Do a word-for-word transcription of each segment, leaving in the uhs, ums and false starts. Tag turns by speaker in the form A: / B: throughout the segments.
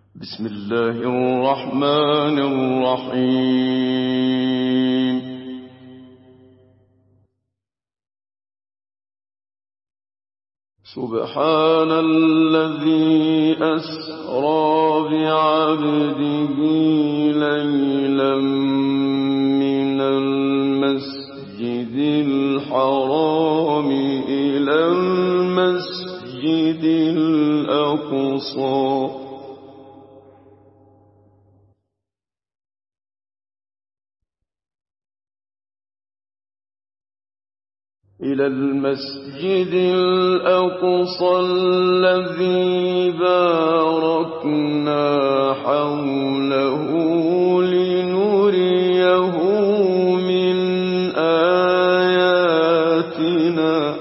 A: بسم الله الرحمن الرحيم. سبحان الذي أسرى بعبده ليلا من المسجد الحرام إلى المسجد الأقصى إلى المسجد الأقصى الذي باركنا حوله لنريه من آياتنا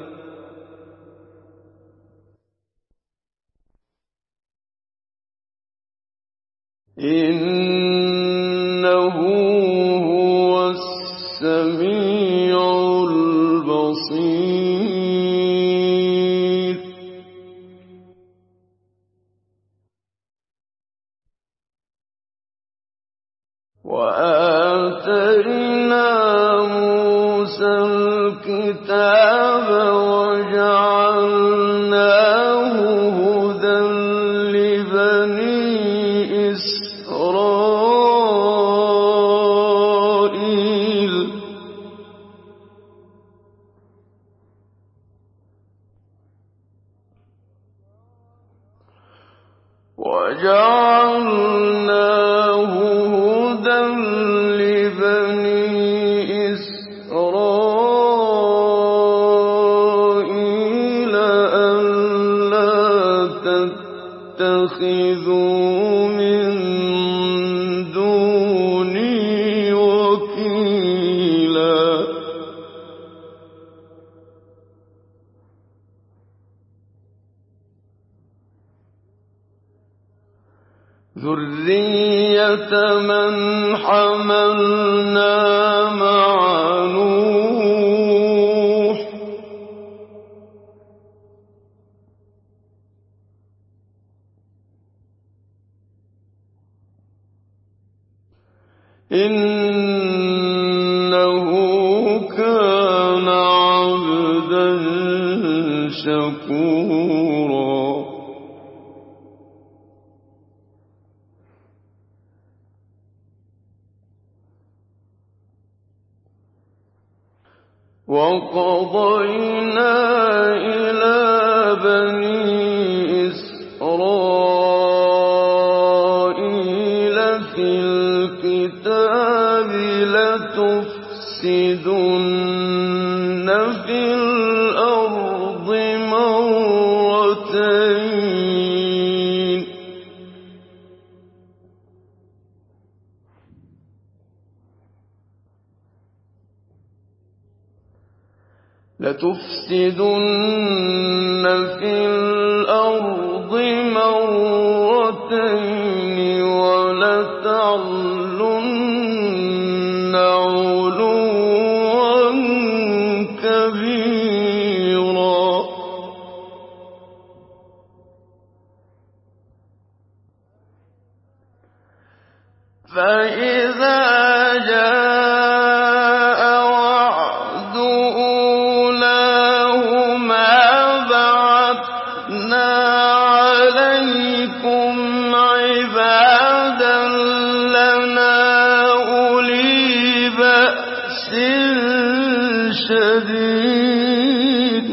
A: إنه هو السميع البصير. وآتينا موسى الكتاب وجعلناه هدى لبني إسرائيل وجعلناه هدى لبني إسرائيل ألا تتخذوا من دوني وكيلا. ذرية من حملنا مع نوح إنه كان عبدا شكورا. وقضينا إلى بني إسرائيل في الكتاب لتفسدن في الأرض مرتين لتفسدن في الأرض مرتين ولتعلن علوا كبيرا. فإذا جاء وعد أولاهما بعثنا عليكم عبادا لنا أولي بأس شديد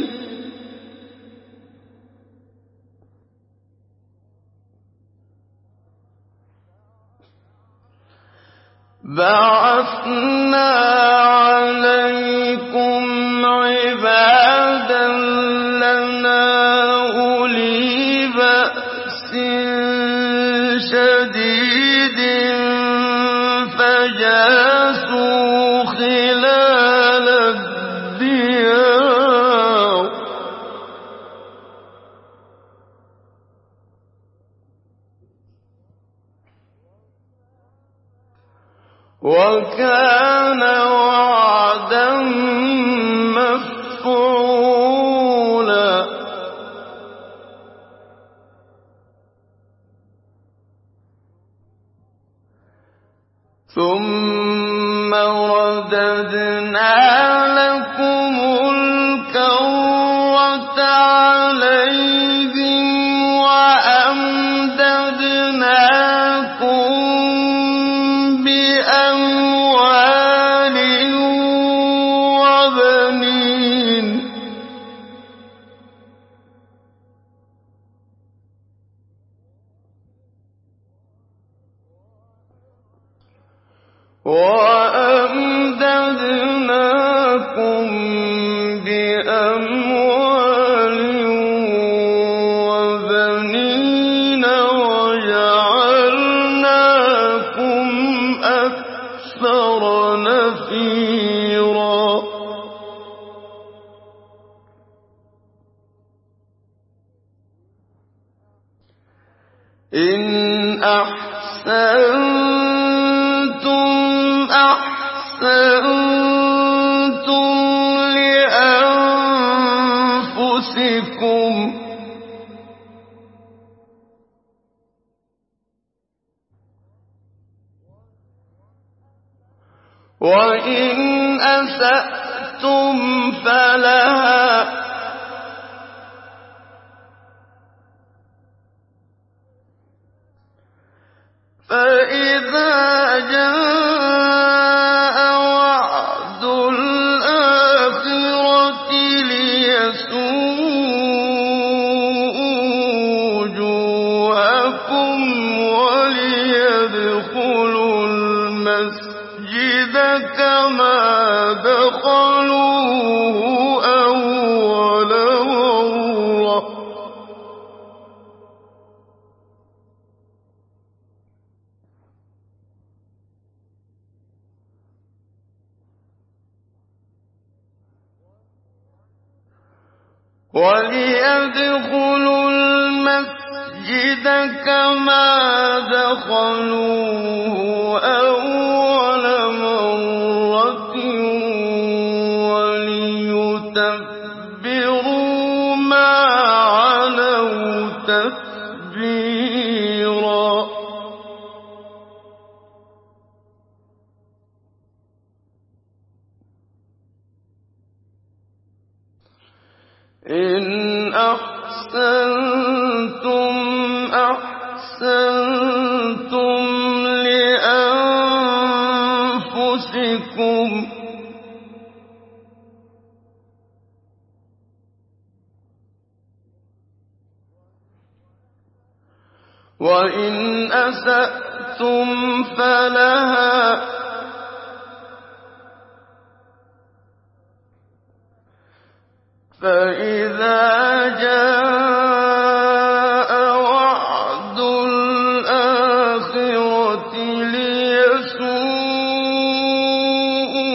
A: بعثنا عليكم عبادا لنا أولي بأس شديد فجاسوا خلال الديار وكان وعدا مفعولا. ثم رددنا لكم الكرة عليهم وأمددناكم بأموال وبنين وأمددناكم بأموال وبنين وجعلناكم أكثر نفيرا إن أحسنتم أحسنتم لأنفسكم وإن أسأتم فلها فإذا جاء وعد الآخرة ليسوءوا وجوهكم وليدخلوا المسجد كما دخلوه أول مرة وليدخلوا المسجد كما دخلوه أول مرة وليتبروا ما علوا تتبيرا إن أحسنتم أحسنتم لأنفسكم وإن أسأتم فلها فإذا جاء وعد الآخرة ليسوءوا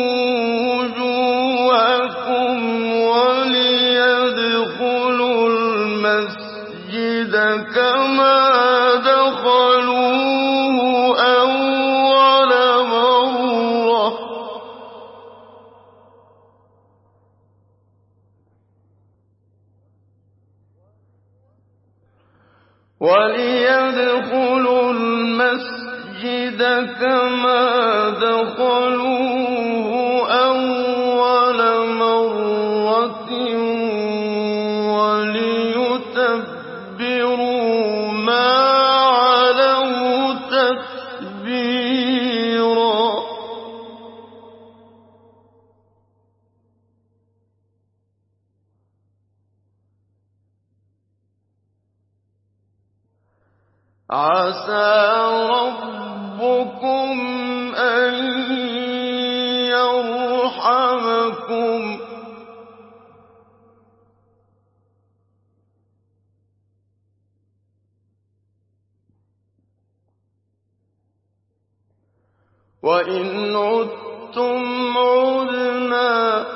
A: وجوهكم وليدخلوا المسجد كما دخلوه أول مرة وليدخلوا المسجد كما دخلوه أول مرة وليتبروا ما علوا تتبيرا عسى ربكم أن يرحمكم وإن عدتم عدنا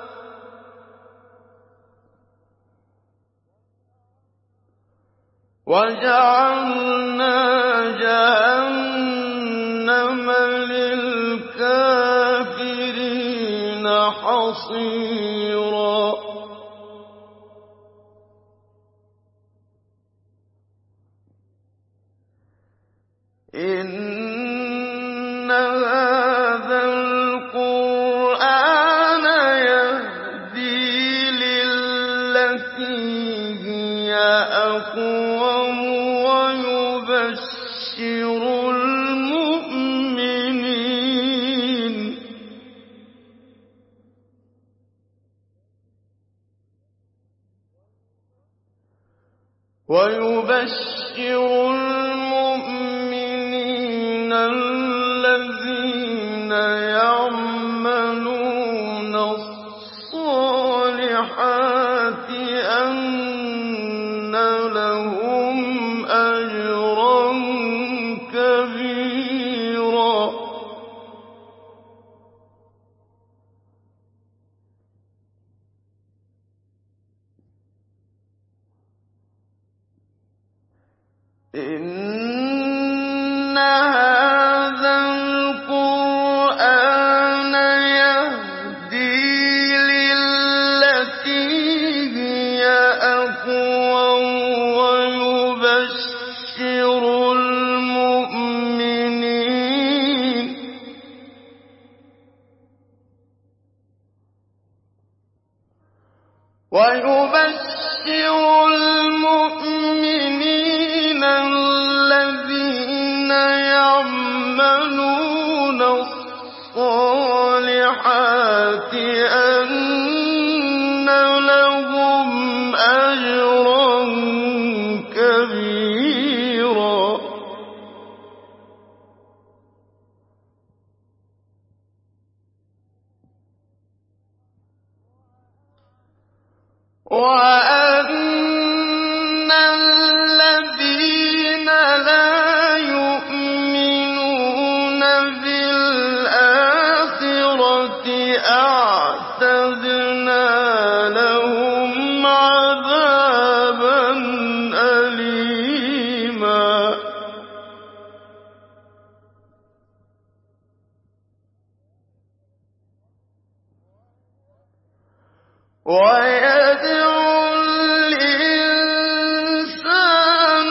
A: وجعلنا جهنم للكافرين حصيرا إن المؤمنين ويبشر المؤمنين الذين يعملون الصالحات أن لهم أجرا كبيرا إن هذا القرآن يهدي للتي هي أقوم ويبشر المؤمنين ويبشر المؤمنين الذين يعملون الصالحات أن لهم أجرا كبيرا وأن الذين لا يؤمنون بالآخرة أعتدنا لهم عذابا أليما ويدعو الإنسان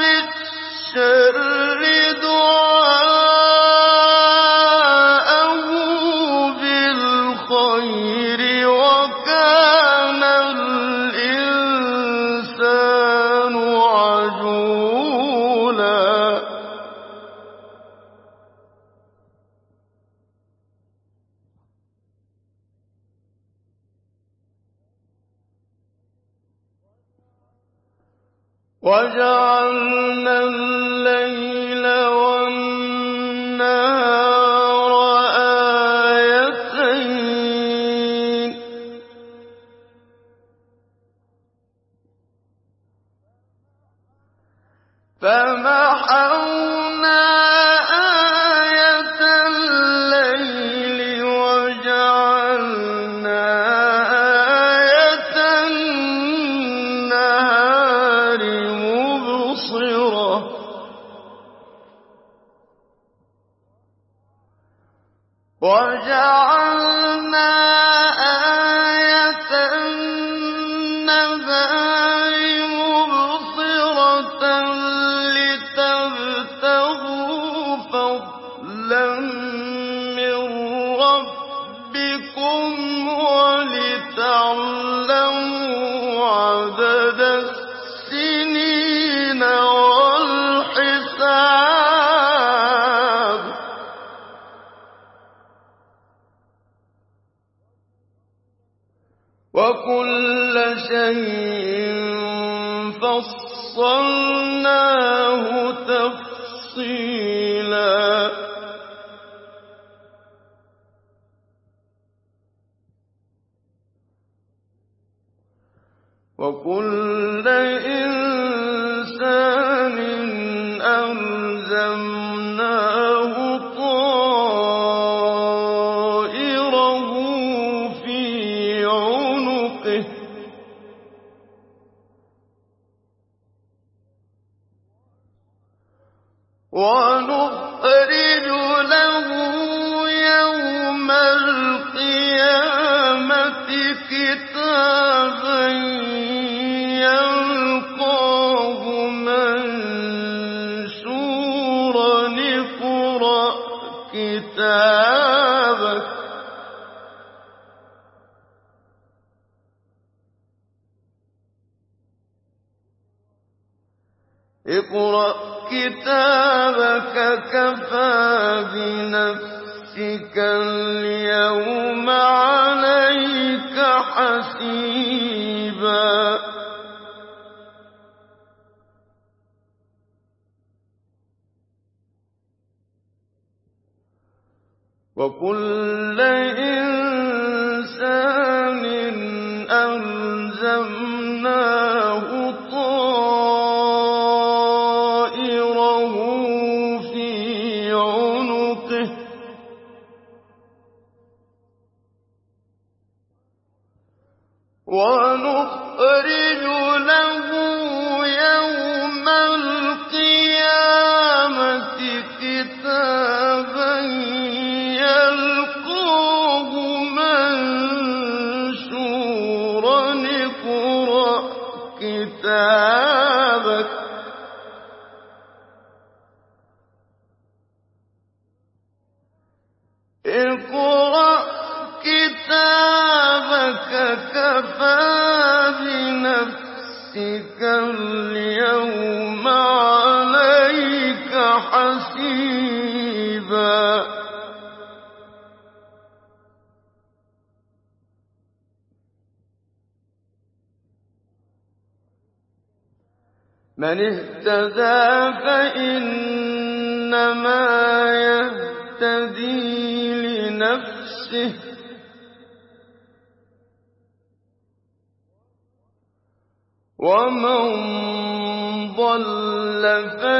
A: بالشر دعاءه بالخير وكان الإنسان عجولا وجعلنا الليل والنهار آيتين فمحونا آية الليل وجعلنا آية النهار مبصرة وجعلنا آية النهار مبصرة لتبتغوا فضلا من ربكم ولتعلموا عدد السنين والحساب وكل شيء فصلناه تفصيلا وكل إنسان ألزمناه طائره في عنقه ونخرج له يوم القيامة كتابا يلقاه منشورا اقرأ كتابك اقرأ كتابك كفى بنفسك اليوم عليك حسيبا وكل إنسان ألزمناه طائره في عنقه ونخرج له يوم القيامة كتابا يلقاه منشورا اقرأ كتابك اقرأ كتابك كفى بنفسك اليوم عليك حسيبا من اهتدى فإنما يهتدي لنفسه ومن ضل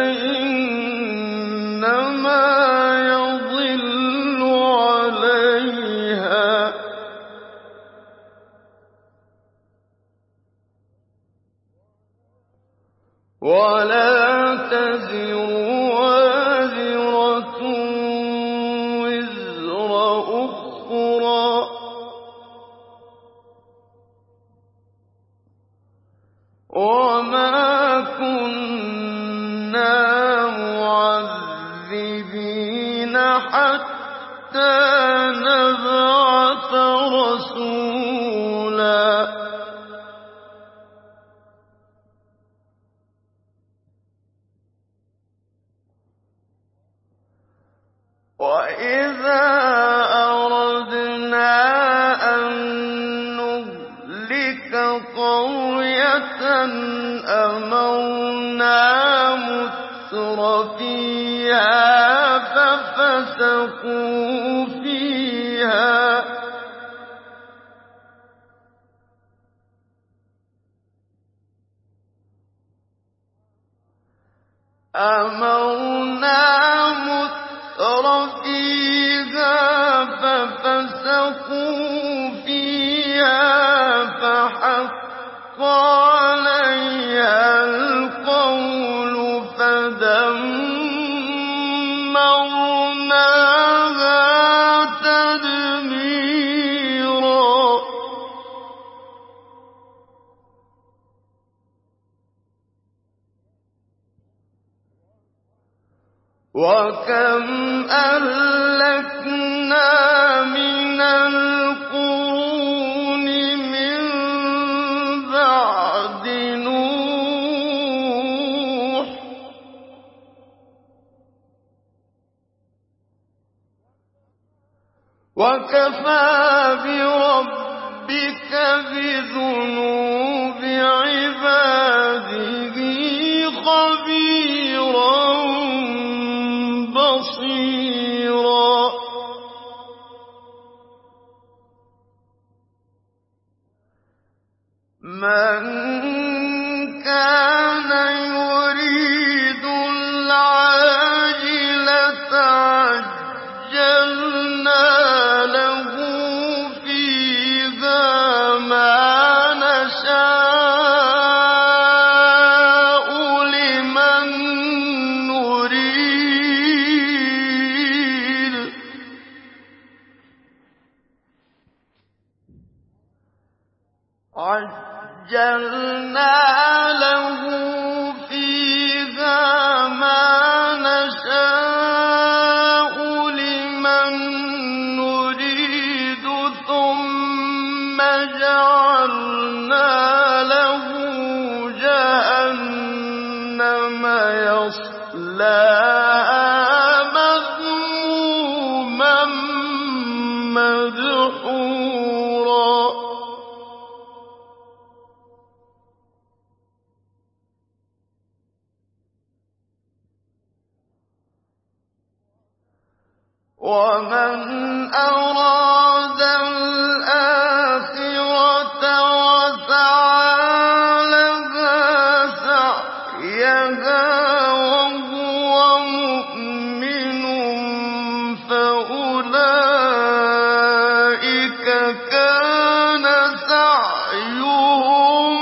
A: فإنما يضل عليها ولا تزر وازرة وزر أخرى وما كنا معذبين حتى نبعث رسولا وإذا أردنا أن نهلك قرية أمرنا متر فيها ففسقوا فيها أمرنا متر فيها ففسقوا فيها فحق عليها القول فدمرناها تدميرا وكم أهلكنا من القرون من بعد نوح وكفى بربك بذنوب عباده خبيرا بصيرا من كان يريد العاجلة عجلنا له فيها ما نشاء لمن نريد عجلنا له فيها ما نشاء لمن نريد ثم جعلنا له جهنم يصلاها صَلَّاهَا مَذْمُومًا مَّدْحُورًا وَمَنْ أَرَادَ الْآخِرَةَ وَسَعَىٰ لَهَا سَعْيَهَا وَهُوَ مُؤْمِنٌ فَأُولَٰئِكَ كَانَ سَعْيُهُم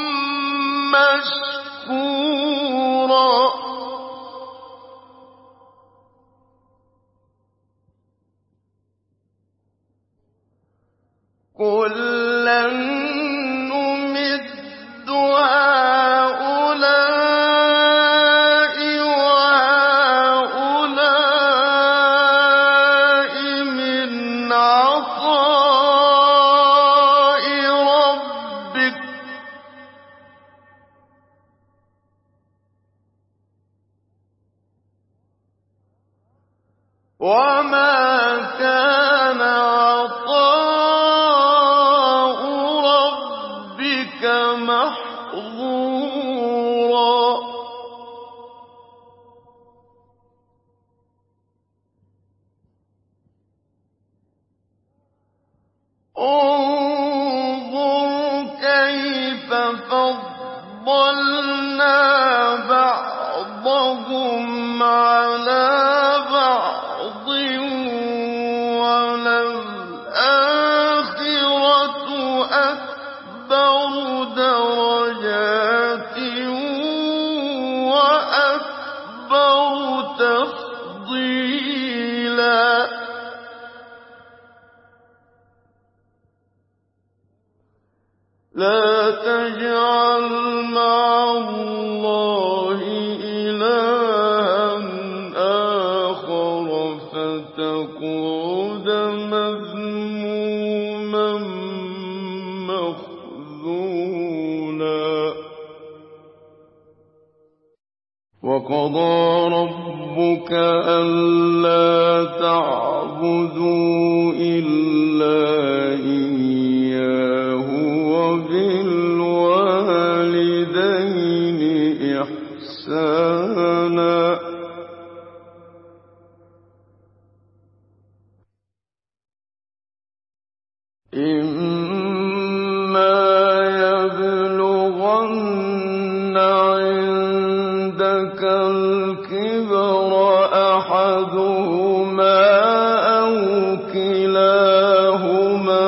A: مَّشْكُورًا كُلًّا نُّمِدُّ هَٰؤُلَاءِ وَهَٰؤُلَاءِ مِنْ عَطَاءِ رَبِّكَ ۚ وَمَا كَانَ عَطَاءُ رَبِّكَ مَحْظُورًا انظُرْ كَيْفَ فَضَّلْنَا بَعْضَهُمْ عَلَىٰ بَعْضٍ ۚ وَلَلْآخِرَةُ أَكْبَرُ دَرَجَاتٍ وَأَكْبَرُ تَفْضِيلًا لَا تَجْعَلْ مَعَ اللَّهِ إِلَٰهًا آخَرَ فَتَقْعُدَ مَذْمُومًا مَّخْذُولًا وَقَضَىٰ رَبُّكَ أَلَّا تَعْبُدُوا إِلَّا إِيَّاهُ وَبِالْوَالِدَيْنِ إِحْسَانًا إِمَّا يَبْلُغَنَّ عِندَكَ الْكِبَرَ أَحَدُهُمَا أَوْ كِلَاهُمَا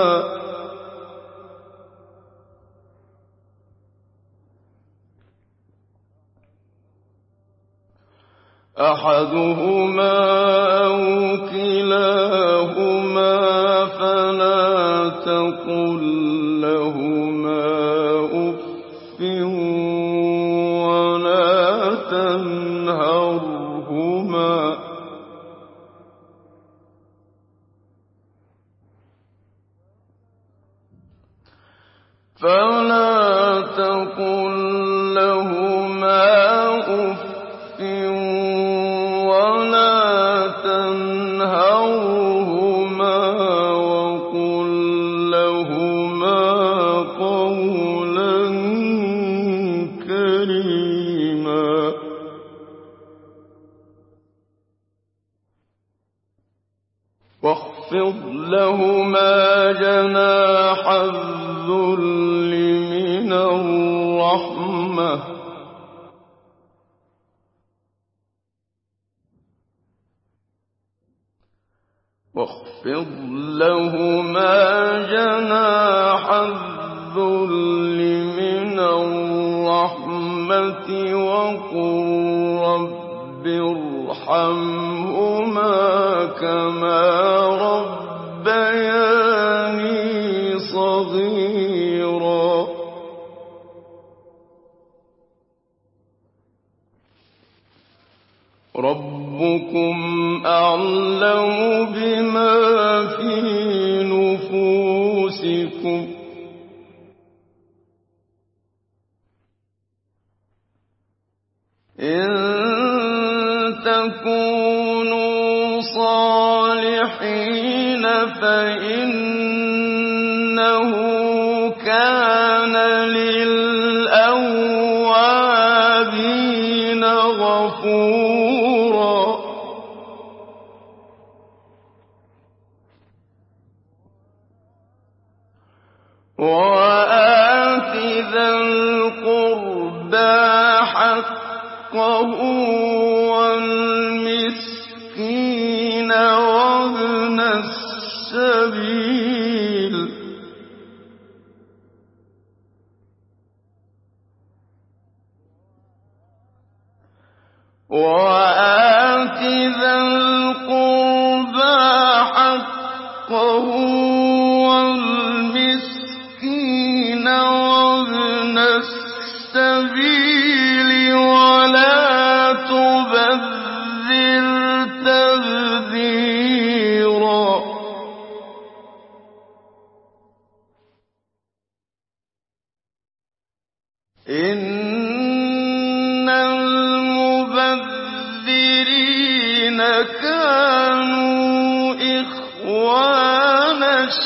A: أَحَدُهُمَا أَوْ كِلَاهُمَا فَلَا تَقُل لَّهُمَا أُفٍّ وَلَا تَنْهَرْهُمَا فَلَا تَقُل لَّهُمَا أُفٍّ وَلَا تَنْهَرْهُمَا وَقُل لَّهُمَا قَوْلًا كَرِيمًا وَاخْفِضْ لَهُمَا جَنَاحَ الذُّلِّ مِنَ الرَّحْمَةِ ۖ واخفض لهما جناح الذل من الرحمة وقل رب ارحمهما كما ربياني صغيرا ربكم أعلم بما في نفوسكم إن تكونوا صالحين فإنه كان للأوابين غفورا وآت ذا القربى حقه والمسكين وابن السبيل وآت ذا القربى حقه والمسكين وابن السبيل ولا تبذر تبذيرا إن المبذرين كانوا إخوان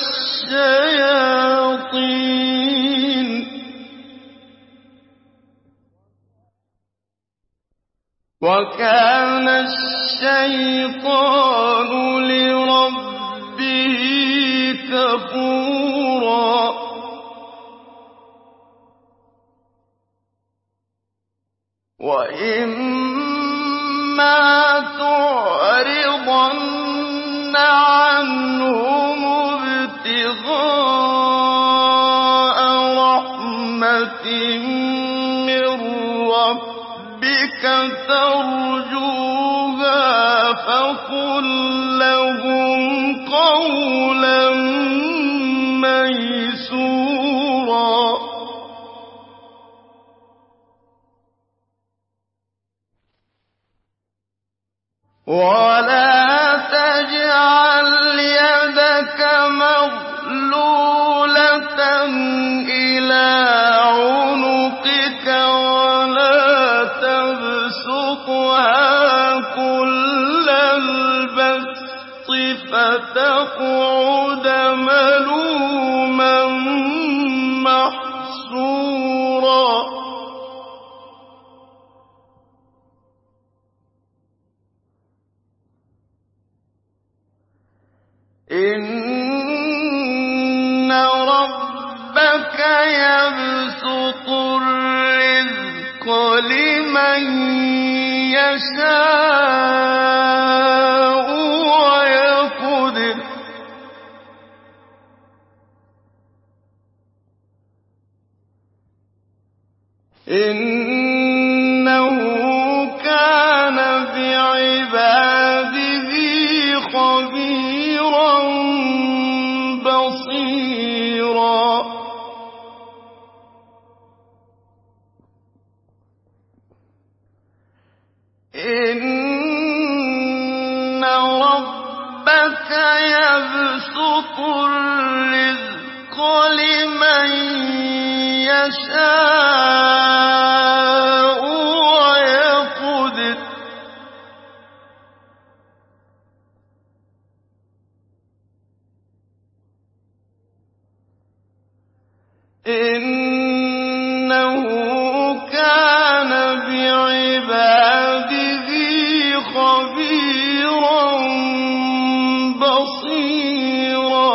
A: الشياطين وكان الشيطان لربه كفورا وإما تعرضن عنهم ابتغاء رحمة من ربك ترجوها فقل لهم قولا ميسورا ولا تجعل يدك مغلولة إلى عنقك ولا تبسطها كل البسط فتقعد ملوما محسورا إن ربك يبسط الرزق لمن يشاء ويقدر إنه كان بعباده خبيرا بصيرا إن ربك يبسط الرزق لمن يشاء ويقدر إنه كان بعباده خبيرا بصيرا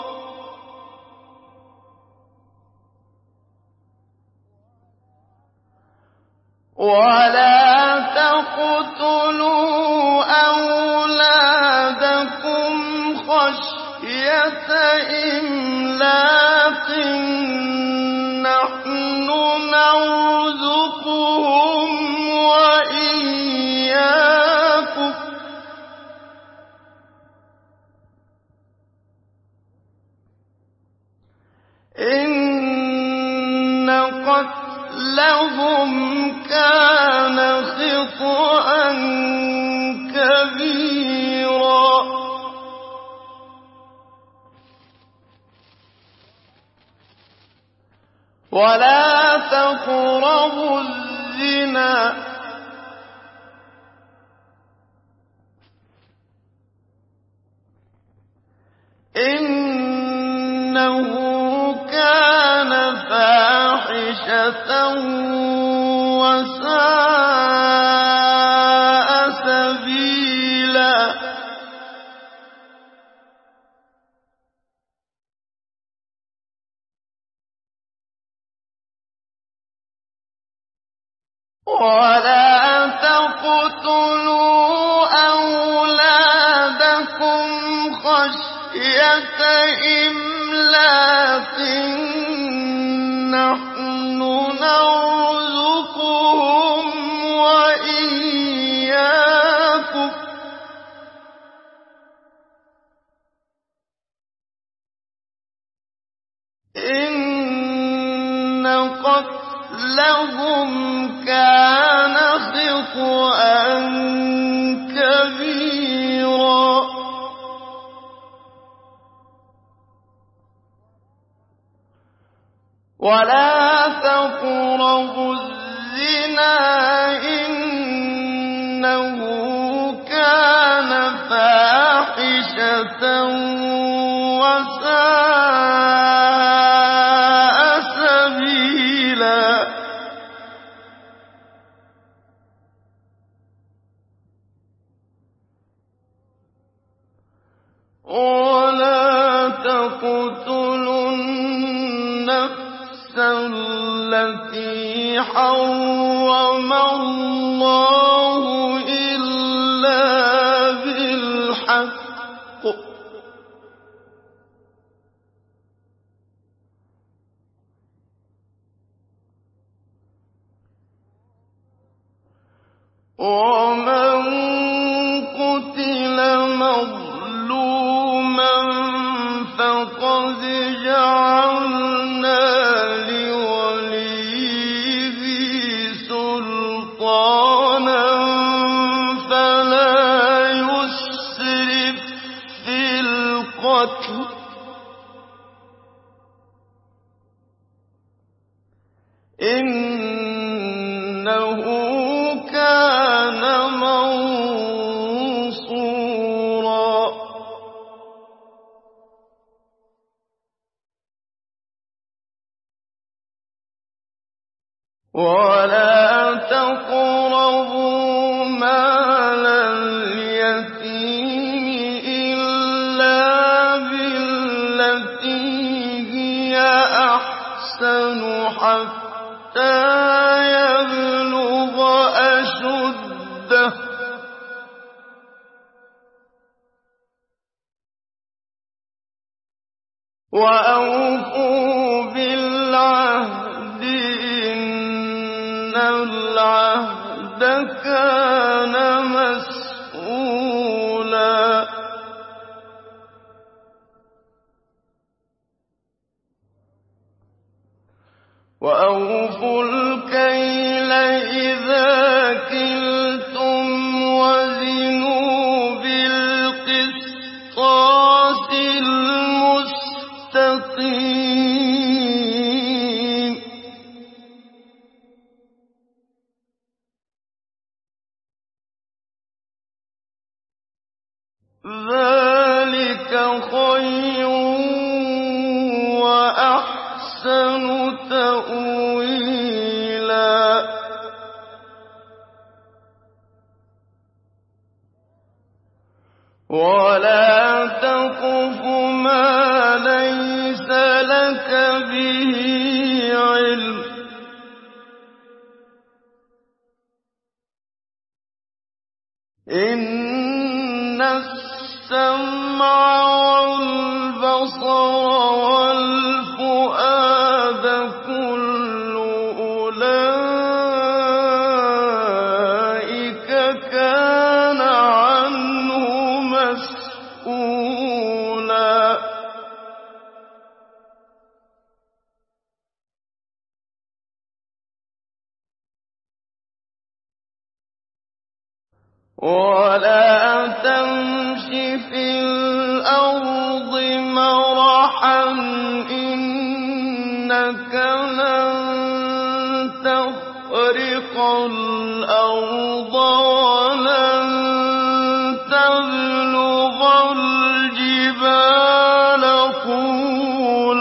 A: ولا تقتلوا أولادكم خشية إملاق نحن نرزقهم وإياكم إن قتلهم كان خطأ كبيرا ولا تقربوا الزنا كَانَ فَاحِشَةً وَسَاءَ سَبِيلًا وَلَا تَقْتُلُوا أَوْلَادَكُمْ خَشْيَةَ إِمْلَاقٍ ۖ نَّحْنُ نَرْزُقُهُمْ وَإِيَّاكُمْ ۚ إِنَّ قَتْلَهُمْ كَانَ خِطْئًا كَبِيرًا وَلَا تَقْرَبُوا الزِّنَا ۖ إِنَّهُ كَانَ فَاحِشَةً وَسَاءَ سَبِيلًا وَلَا تَقْتُلُوا النَّفْسَ الَّتِي حَرَّمَ اللَّهُ إِلَّا بِالْحَقِّ ۚ وَمَن قُتِلَ مَظْلُومًا فَقَدْ جَعَلْنَا لِوَلِيِّهِ سُلْطَانًا فَلَا يُسْرِف فِّي الْقَتْلِ ۖ إِنَّهُ كَانَ مَنصُورًا وَلَا تَقْرَبُوا مَالَ الْيَتِيمِ إِلَّا بِالَّتِي هِيَ أَحْسَنُ حَتَّىٰ يَبْلُغَ أَشُدَّهُ ۖ وَأَوْفُوا بِالْعَهْدِ ۖ إِنَّ الْعَهْدَ كَانَ مَسْئُولًا وَأَوْفُوا الْكَيْلَ إِذَا كِلْتُمْ وَزِنُوا بِالْقِسْطَاسِ الْمُسْتَقِيمِ ذَٰلِكَ خَيْرٌ وَأَحْسَنُ تَأْوِيلًا وَلَا تَقْفُ مَا لَيْسَ لَكَ بِهِ عِلْمٌ ۚ إِنَّ السَّمْعَ وَالْبَصَرَ وَالْفُؤَادَ كُلُّ أُولَٰئِكَ كَانَ عَنْهُ مَسْئُولًا وَلَا تَمْشِ فِي الْأَرْضِ مَرَحًا ۖ إِنَّكَ لَن تَخْرِقَ الْأَرْضَ وَلَن تَبْلُغَ الْجِبَالَ طُولًا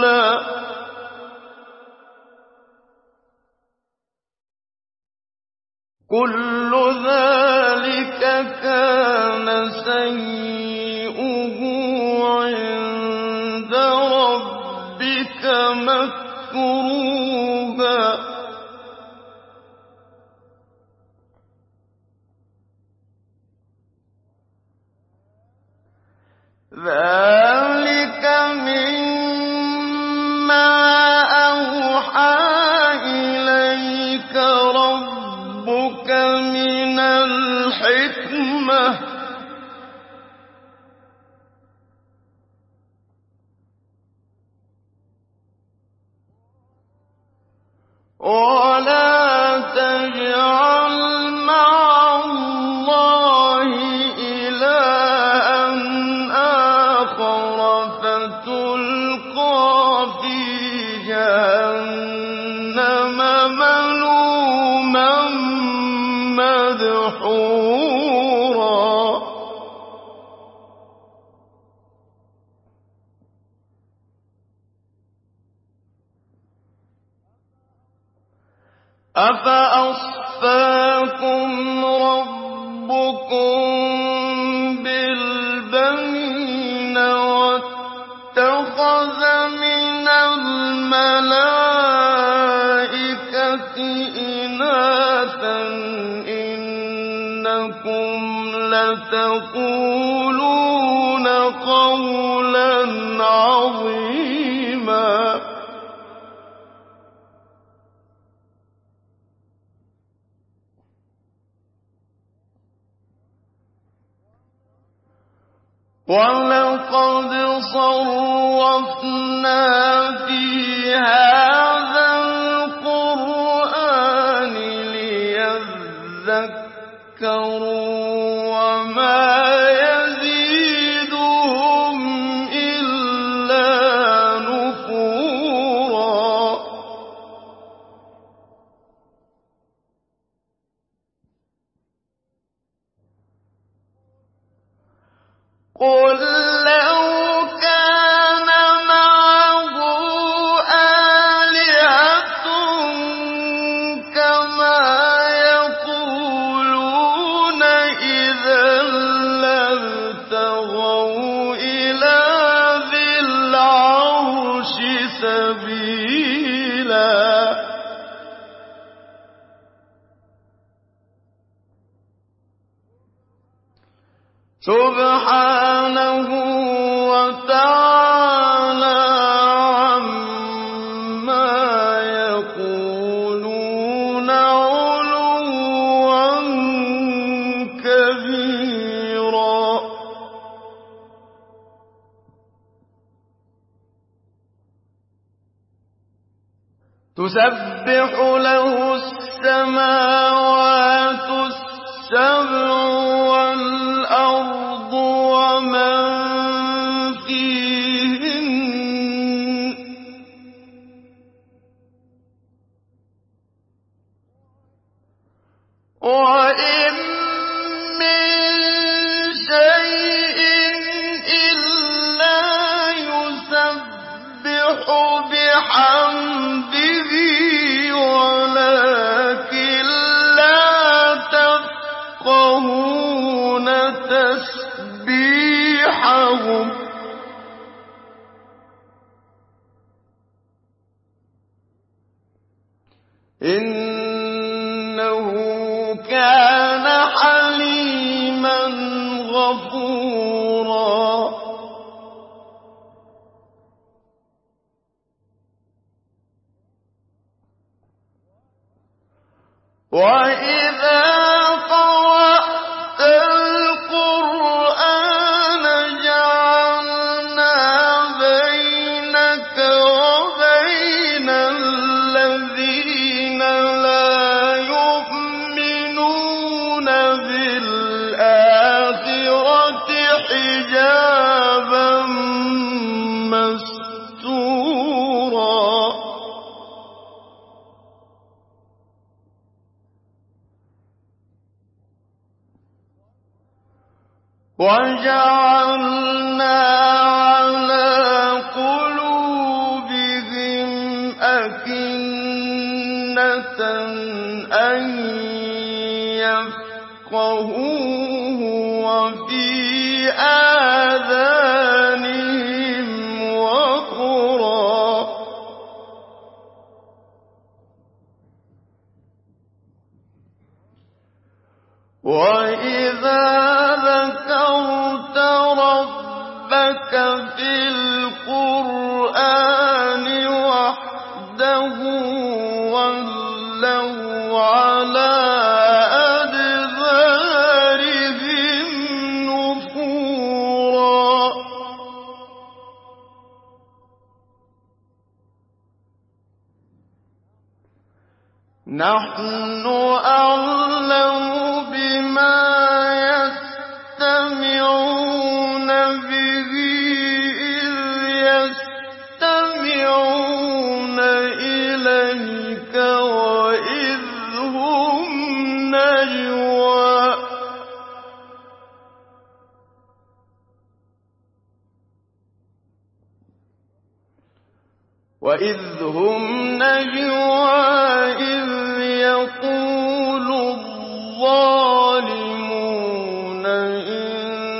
A: كُلُّ ذَلِكَ كَانَ سَيِّئُهُ عِندَ رَبِّكَ مَكْرُوهًا. ذَلِكَ مِمَّا أَوْحَىٰ إِلَيْكَ رَبُّكَ مِنَ الْحِكْمَةِ ۗ وَلَا تَجْعَلْ مَعَ اللَّهِ إِلَٰهًا آخَرَ فَتُلْقَىٰ فِي جَهَنَّمَ مَلُومًا مَّدْحُورًا. أَفَأَصْفَاكُمْ رَبُّكُم بِالْبَنِينَ وَاتَّخَذَ مِنَ الْمَلَائِكَةِ إِنَاثًا ۚ إِنَّكُمْ لَتَقُولُونَ قَوْلًا عَظِيمًا. وَلَقَدْ صَرَّفْنَا فِي هَٰذَا الْقُرْآنِ لِيَذَّكَّرُوا وَمَا يَزِيدُهُمْ إِلَّا نُفُورًا. قُل لَّوْ كَانَ مَعَهُ آلِهَةٌ كَمَا يَقُولُونَ إِذًا لَّابْتَغَوْا إِلَىٰ ذِي الْعَرْشِ سَبِيلًا. سُبْحَانَهُ وَتَعَالَىٰ عَمَّا يَقُولُونَ عُلُوًّا كَبِيرًا. تُسَبِّحُ لَهُ السَّمَاوَاتُ السَّبْعُ وَالْأَرْضُ وَمَن فِيهِنَّ ۚ وَإِن مِّن شَيْءٍ إِلَّا يُسَبِّحُ بِحَمْدِهِ وَلَٰكِن لَّا تَفْقَهُونَ تَسْبِيحَهُمْ ۗ إِنَّهُ كَانَ حَلِيمًا غَفُورًا. وَإِذَا قَرَأْتَ الْقُرْآنَ جَعَلْنَا بَيْنَكَ وَبَيْنَ الَّذِينَ لَا يُؤْمِنُونَ بِالْآخِرَةِ حِجَابًا مَّسْتُورًا. وَجَعَلْنَا عَلَىٰ قُلُوبِهِمْ أَكِنَّةً أَن وفي آذانهم وقرا وإذا ذكرت ربك في القرآن وحده ولوا على أدبارهم نفورا نحن أعلم بما يستمعون به إذ يستمعون إليك وإذ هم نجوى وإذ هم نجوى إذ يقول الظالمون إن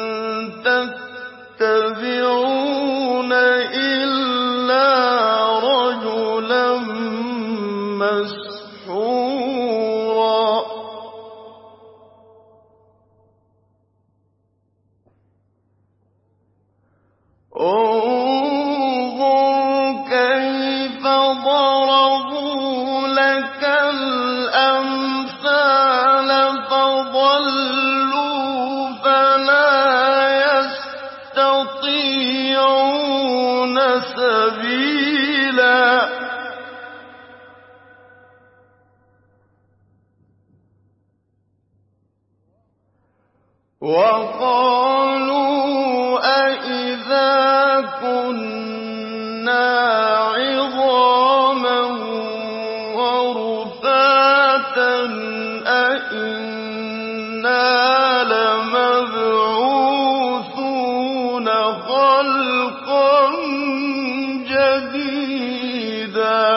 A: تتبعون إلا رجلا مسحورا انظر كيف ضربوا لك الأمثال فضلوا فلا يستطيعون سبيلا وقالوا أإذا كنا عظاما ورفاتا أإنا لمبعوثون خلقا جديدا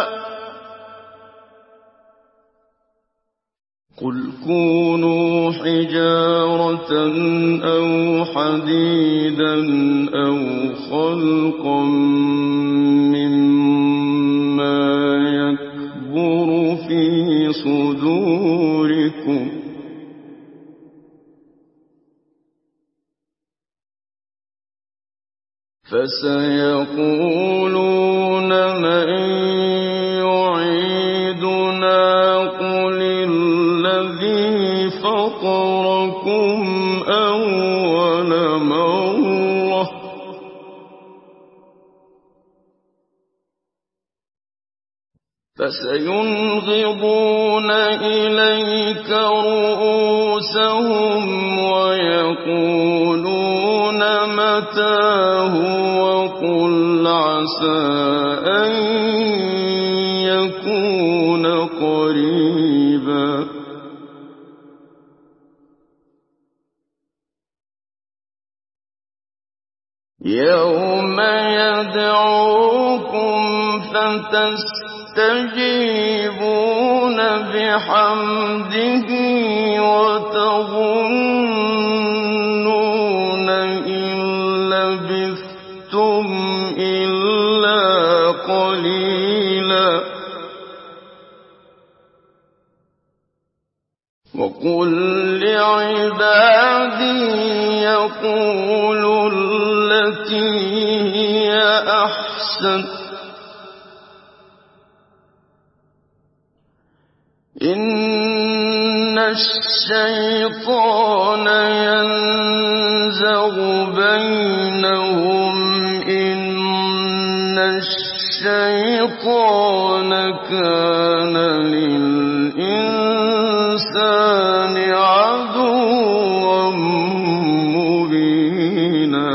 A: قل كونوا حجارة أو حديدا أو خلقا مما يكبر في صدوركم فسيقولون من يعيدنا قل الذي فطركم أول مرة فسينغضون إليك رؤوسهم ويقولون متاه وقل عسى أن يكون قريبا يوم يدعوكم فتستجيبون بحمده وتظنون إن لبثتم إلا قليلا وقل لعبادي يقولوا التي هي أحسن إن الشيطان ينزغ بينهم إن الشيطان كان للإنسان عدوا مبينا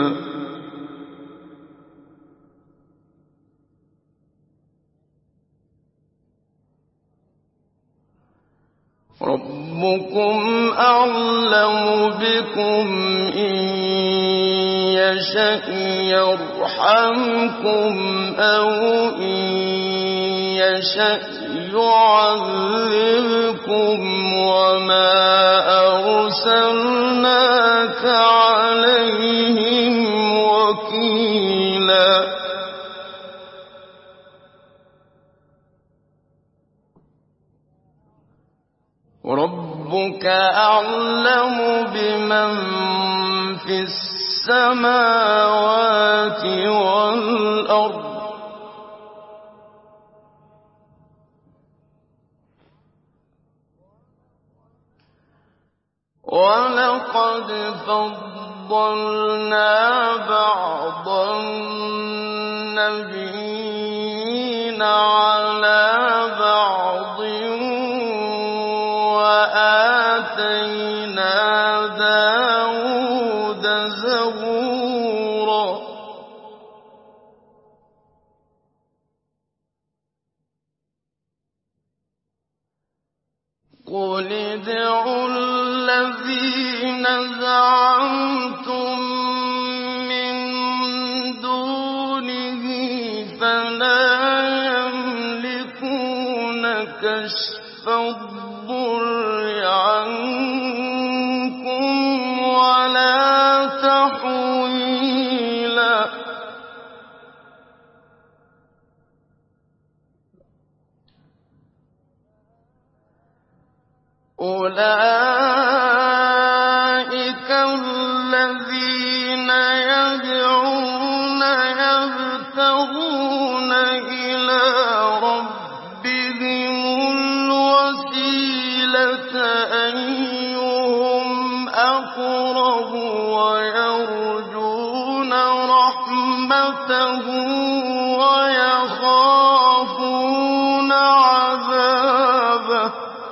A: ربكم أعلم بكم إن يشأ يرحمكم أو إن يشأ يعذبكم وما أرسلناك عليهم وكيلا ربك أعلم بمن في السماوات والأرض ولقد فضلنا بعض النبيين على بعض وآتينا داود زبورا قل ادعوا الذين زعمتم من دونه فلا يملكون كشف الضر عنكم ولا تحويلا أولئك الذين يدعون يبتغون إلى ربهم الوسيلة أيهم أقرب ويرجون رحمته ويخافون عذابه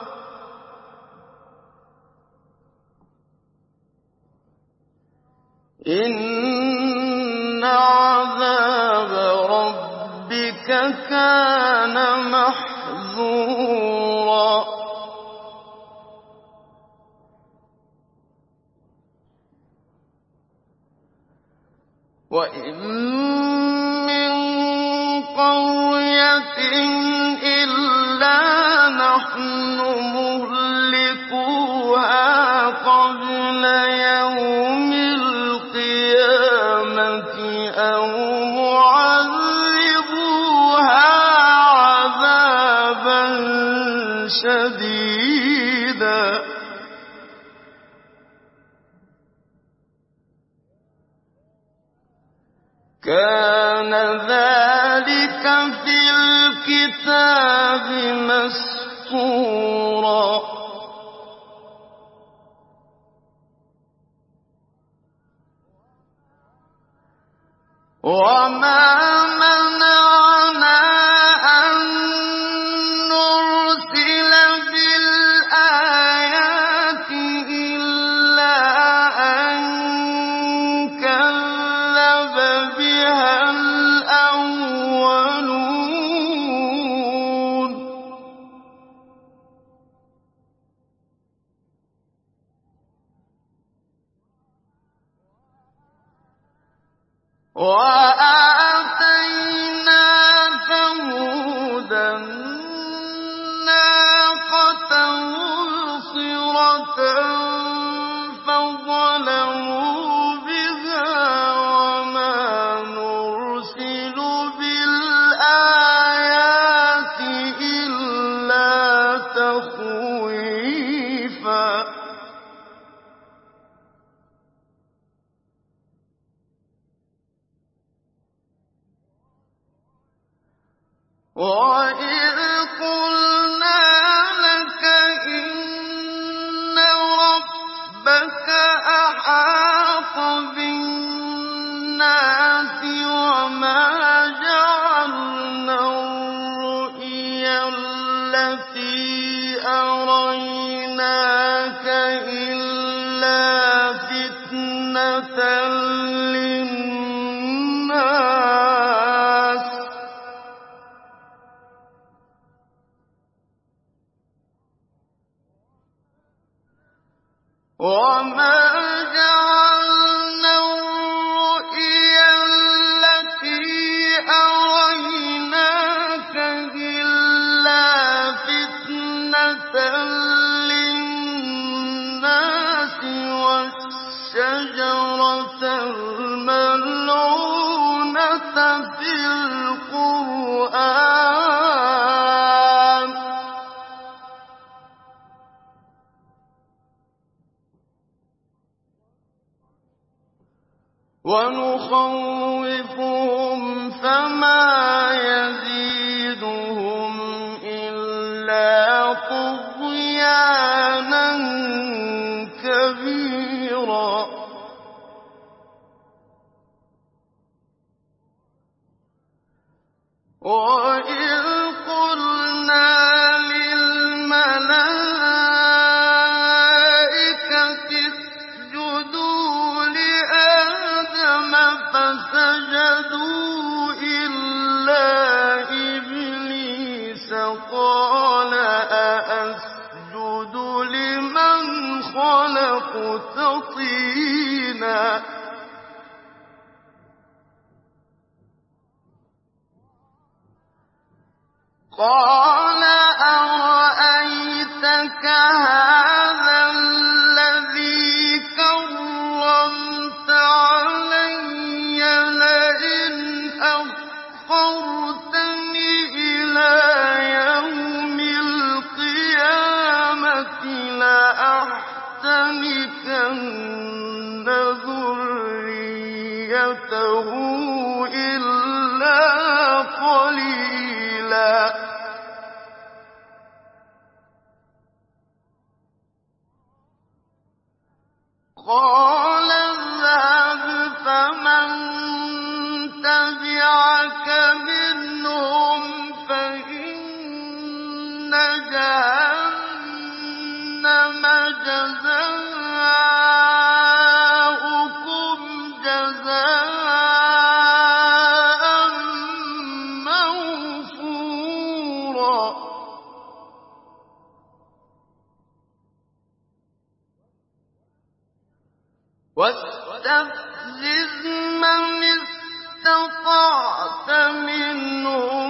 A: إن عذاب ربك كان محذورا وإن من قرية إلا نحن مهلكوها قبل يوم القيامة أو معذبوها عذابا شديدا كان ذلك في الكتاب مسطورا وما منعنا أن نرسل بالآيات إلا أن كذب بها الأولون وآتينا ثمود الناقة مبصرة فظلموا بها وما نرسل بالآيات إلا تخويفا وَإِذْ قُلْنَا لَكَ إِنَّ رَبَّكَ أَحَاطَ بِالنَّاسِ وَمَا جَعَلْنَا الرُّؤْيَا الَّتِي أَرَيْنَاكَ إِلَّا فِتْنَةً لِّلنَّاسِ وَمَا جَعَلْنَا الرُّؤْيَا الَّتِي أَرَيْنَاكَ إِلَّا الملعونة في القرآن ونخوفهم فما يزيدهم إلا طغيانا كبيرا وإذ قلنا للملائكة اسجدوا لآدم فسجدوا إلا إبليس قال أأسجد لمن خلقت طينا قال أرأيتك هذا الذي كرمت علي لئن أخرتني إلى يوم القيامة لأحتنكن ذريته إلا قليلا قال اذهب فمن تبعك منهم فإن جهنم جزاؤكم جزاء موفورا واستفزز من استطعت منهم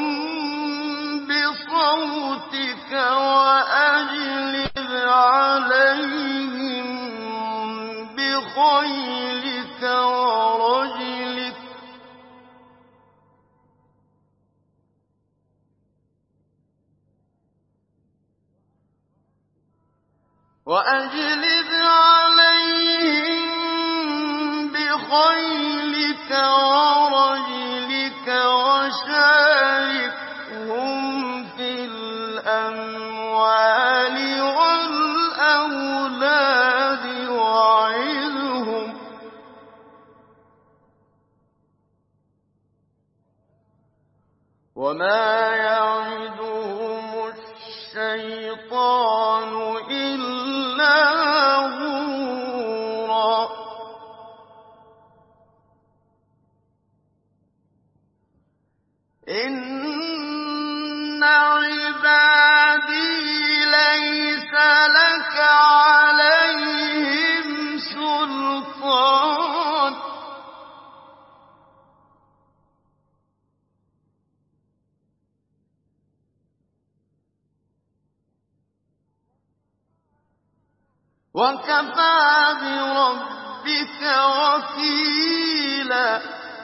A: بصوتك وأجلب عليهم بخيلك ورجلك وأجلب عليهم بخيلك ورجلك وشاركهم في الأموال والأولاد وعظهم وما يعدهم الشيطان إلا غرورا إن عبادي ليس لك عليهم سلطان وكفى بربك وكيلا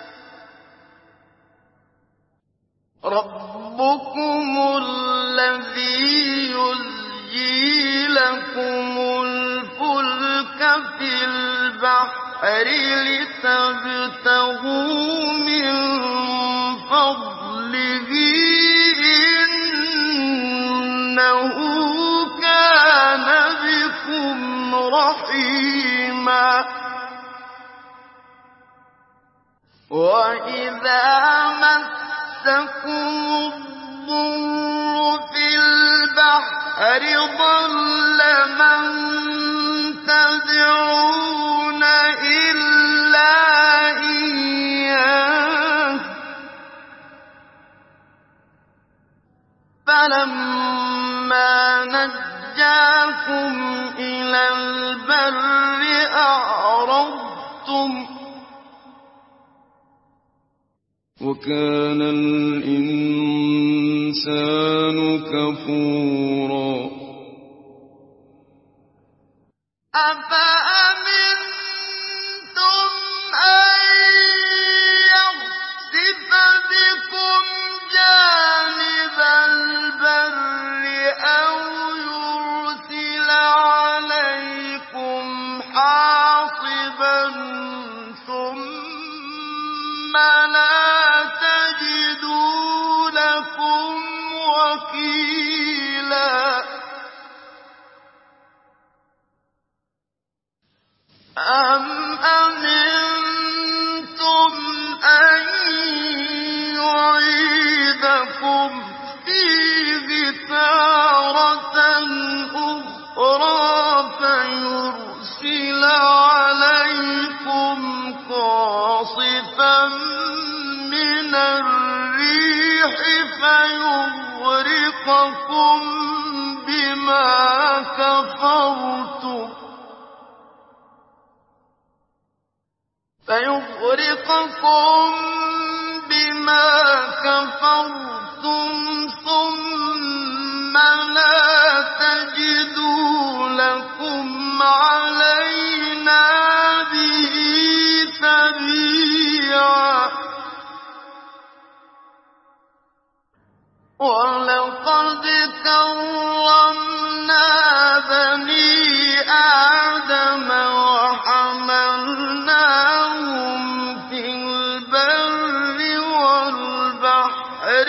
A: ربكم الذي يزجي لكم الفلك في البحر لتبتغوا من فضله إنه كان بكم رحيما وإذا مسكم الضر في البحر ضل من تدعون إلا إياه فلما نجاكم إلى البر أعرضتم وكان الإنسان كفورا أفأمنتم صَرْصَرًا مِّنَ الرِّيحِ فَيُغْرِقَكُم بِمَا كَفَرْتُمْ فَيُغْرِقَكُم بِمَا كَفَرْتُمْ ثُمَّ لَا تَجِدُوا لَكُمْ عَلَيْنَا بِهِ تَبِيعًا وَلَقَدْ كَرَّمْنَا بَنِي آدَمَ وَحَمَلْنَاهُمْ فِي الْبَرِّ وَالْبَحْرِ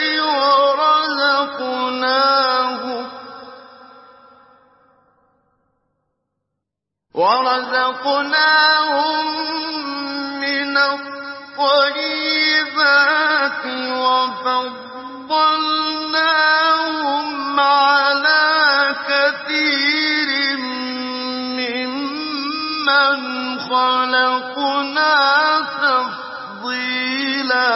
A: وَرَزَقْنَاهُم وَرَزَقْنَاهُم مِّنَ الطَّيِّبَاتِ وَفَضَّلْنَاهُمْ عَلَىٰ كَثِيرٍ مِّمَّنْ خَلَقْنَا تَفْضِيلًا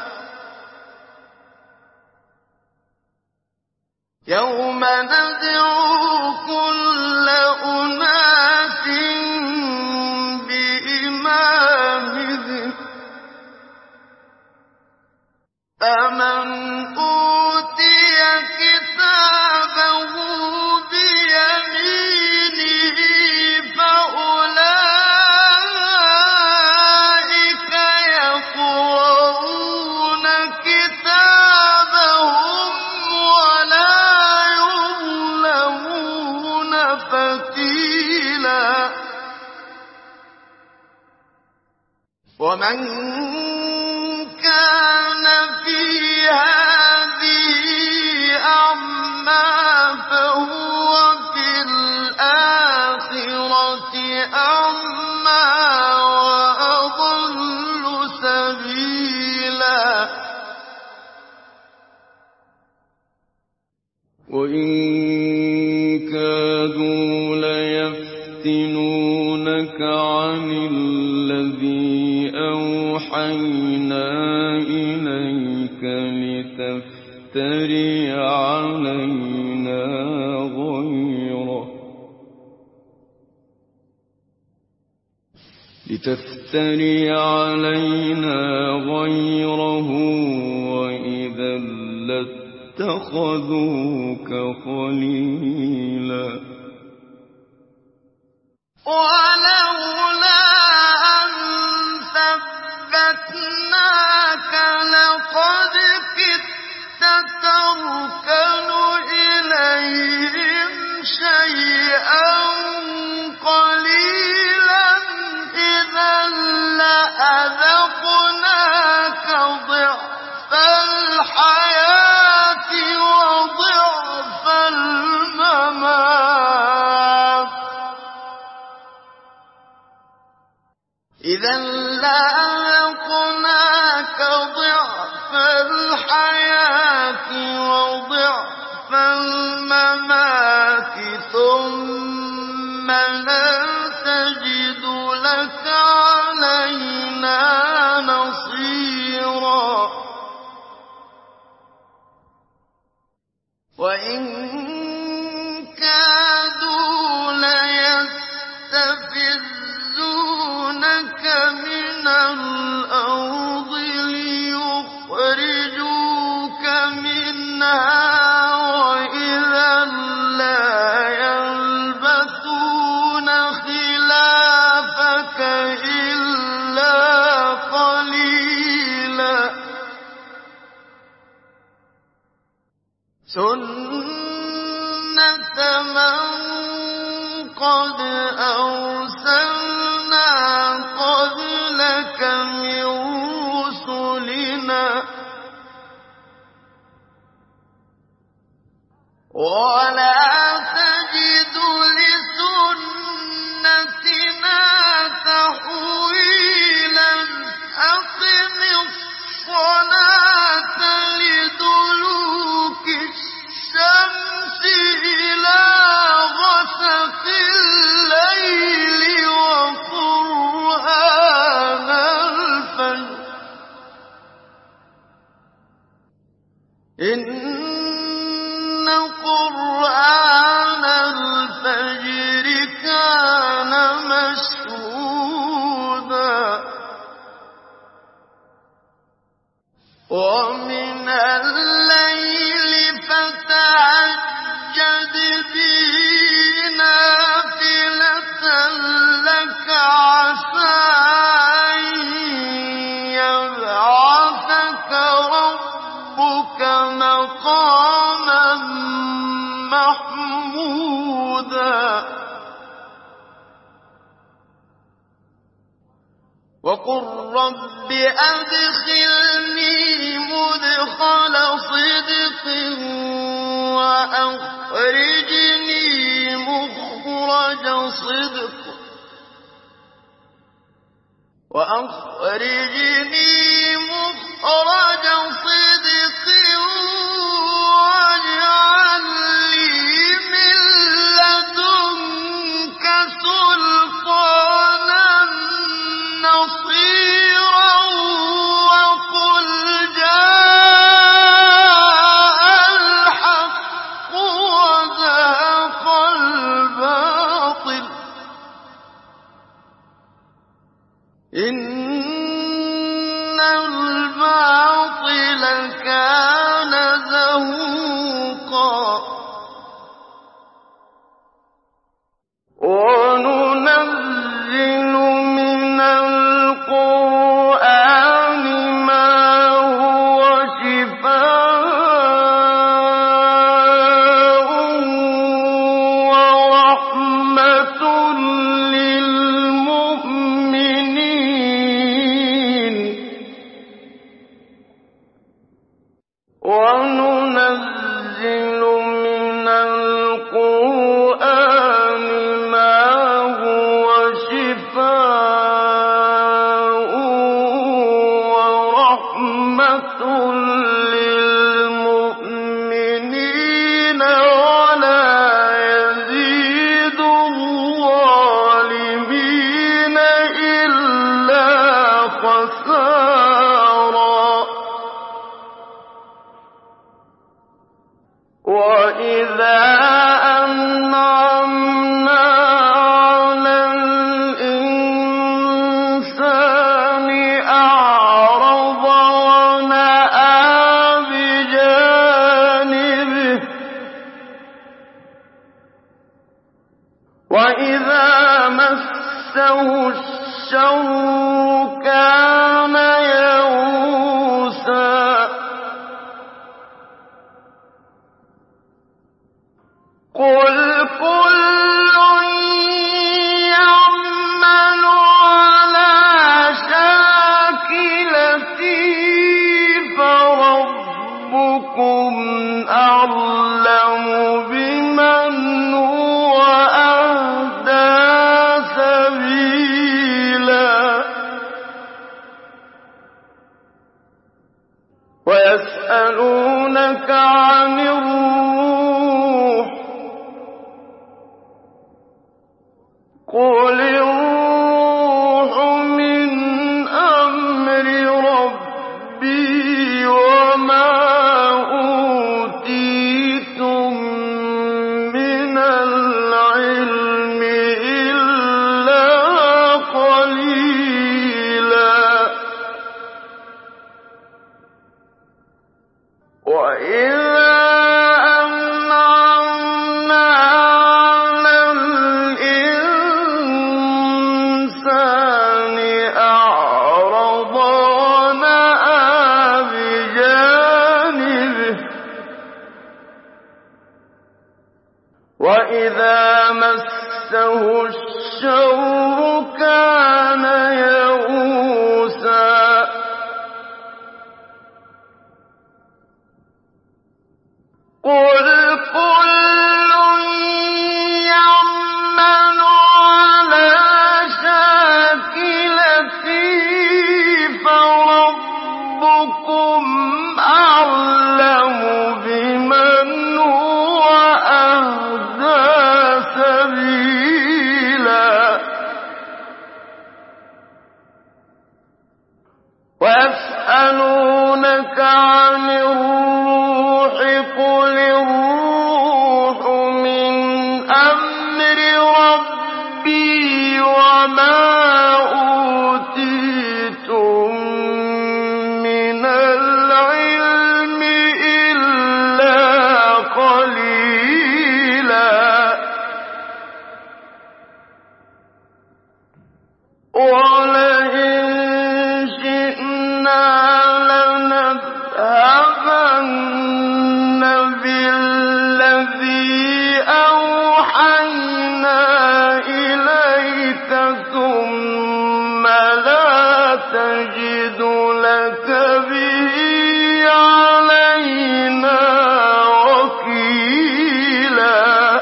A: يَوْمَ نَدْعُو كُلَّ أُنَاسٍ بِإِمَامِهِمْ فَمَنْ أُوتِيَ كِتَابَهُ بِيَمِينِهِ فَأُولَٰئِكَ يَقْرَءُونَ كِتَابَهُمْ وَلَا يُظْلَمُونَ فَتِيلًا وَمَن كَانَ فِي هَٰذِهِ أَعْمَىٰ فَهُوَ فِي الْآخِرَةِ أَعْمَىٰ وَأَضَلُّ سَبِيلًا وَإِن كَادُوا لَيَفْتِنُونَكَ عَنِ الَّذِي أَوْحَيْنَا إِلَيْكَ لِتَفْتَرِيَ عَلَيْنَا غَيْرَهُ لِتَفْتَرِيَ عَلَيْنَا غَيْرَهُ وَإِذًا لَّاتَّخَذُوكَ خَلِيلًا وَلَوْلَا أَن ثَبَّتْنَاكَ لَقَدْ كِدتَّ تَرْكَنُ إِلَيْهِمْ شَيْئًا قَلِيلًا إِذًا لَّأَذَقْنَاكَ ضِعْفَ الْحَيَاةِ وَضِعْفَ الْمَمَاتِ إِذًا لَّأَذَقْنَاكَ ضِعْفَ الْحَيَاةِ وَضِعْفَ الْمَمَاتِ ثُمَّ لَا تَجِدُ لَكَ عَلَيْنَا نَصِيرًا وَإِن كَادُوا لَيَسْتَفِزُّونَكَ مِنَ الْأَرْضِ لِيُخْرِجُوكَ مِنْهَا وَإِذًا لَّا يَلْبَثُونَ خِلَافَكَ إِلَّا قَلِيلًا سُنَّةَ مَن قَدْ أَرْسَلْنَا قَبْلَكَ مِن رُّسُلِنَا وَلَا تَجِدُ لِسُنَّتِنَا تَحْوِيلًا أَقِمِ الصَّلَاةَ لِدُلُوكِ الشَّمْسِ إِلَىٰ غَسَقِ اللَّيْلِ وَقُرْآنَ الْفَجْرِ إن قرآن الفجر كان مشهودا ومن الليل فتهجد به نافلة لك عسى أن يبعثك ربك مقاما محمودا وقل رب أدخلني مدخل صدق وأخرجني مخرج صدق وأخرجني مخرج صدق واجعل لي من لدنك سلطانا نصيرا وقل جاء الحق وزهق الباطل إن الباطل كان زهوقا وننزل من القرآن ما هو شفاء ورحمة للمؤمنين وننزل من القرآن ما هو شفاء ورحمة للمؤمنين ولا يزيد الظالمين إلا خسارا وإذا أنعمنا على الإنسان أعرض ونأى بجانبه وإذا مسه الشر كان يئوسا قل كل يعمل على شاكلته فربكم أعلم بمن هو أهدى سبيلا ويسألونك عن الروح قل الروح من أمر ربي وما أوتيتم من العلم إلا قليلا وإذا وإذا مسه الشر كان يئوسا قل كل يعمل على شاكلته فربكم أعلم بمن هو أهدى سبيلا ويسألونك عن الروح تجد لك به علينا وكيلا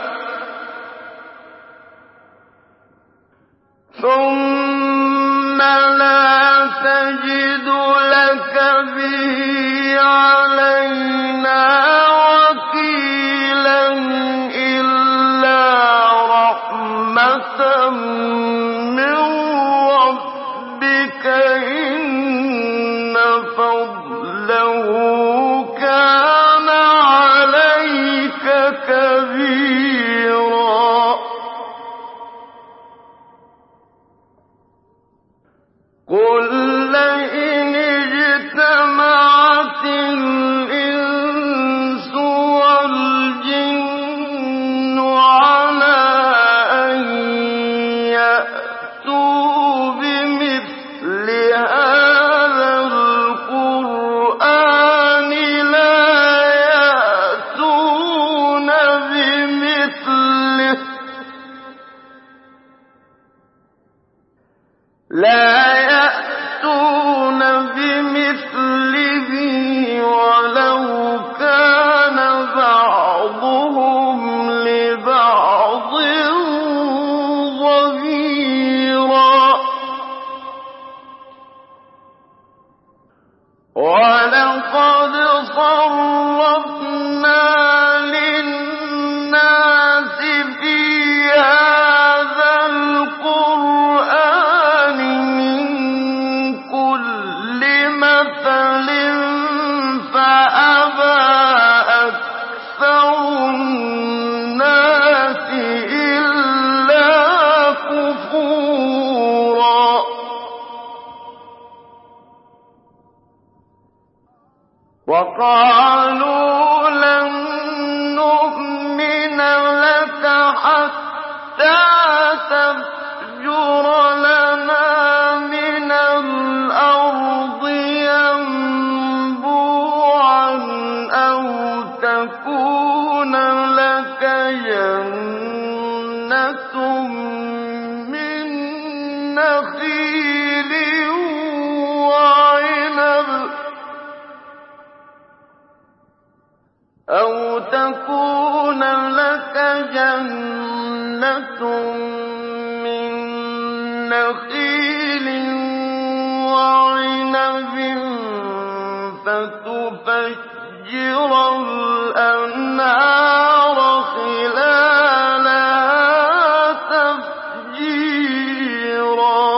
A: ثم لا تجد لك به علينا وكيلا إلا رحمة من ربك إن فضله كان عليك كبيرا قل لئن اجتمعت الإنس والجن على أن يأتوا بمثل هذا القرآن لا يأتون بمثله لا يأتون بمثله ولو كان بعضهم لبعض ظهيرا ولقد صرفنا للناس في هذا القرآن من كل مثل فأبى أكثر الناس إلا كفورا وقالوا لن نؤمن لك حتى تفجر لنا من الأرض ينبوعا أو تكون لك جنة من نخيل وعنب أو تكون لك جنة من نخيل وعنب فتفجر الأنهار خلالها تفجيرا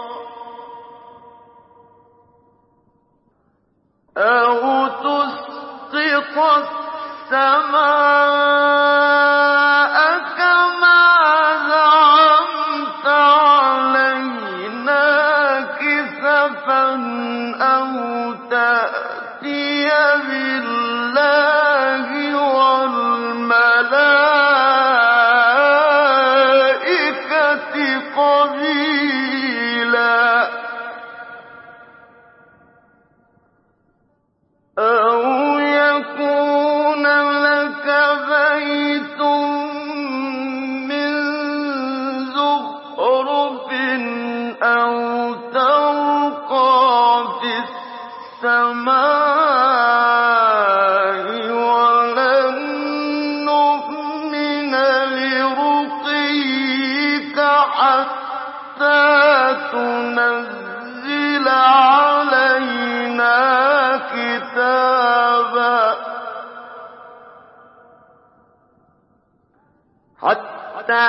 A: أو تسقط السماء كما زعمت علينا كسفا أو تأتي بالله والملائكة قبيلا أو يكون لك بيت من زخرف أو ترقى في السماء ولن نؤمن لرقيك حتى تنزل علينا كتابا حتى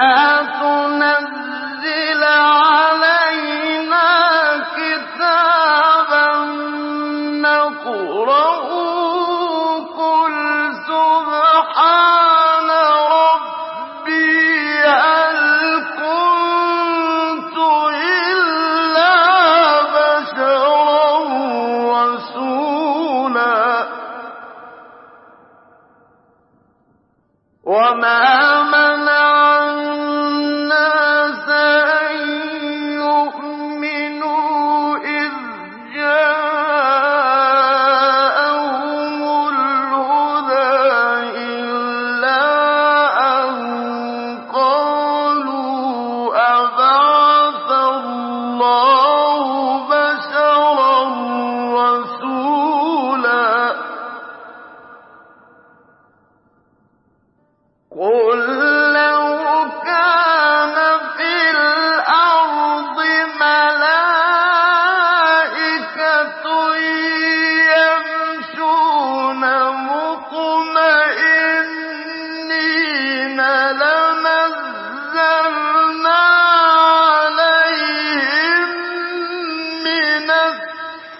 A: تنزل علينا كتابا نقرأه قل سبحان ربي هل كنت إلا بشرا رسولا وما منع الناس أن يؤمنوا إذ جاءهم الهدى إلا أن قالوا أبعث الله بشرا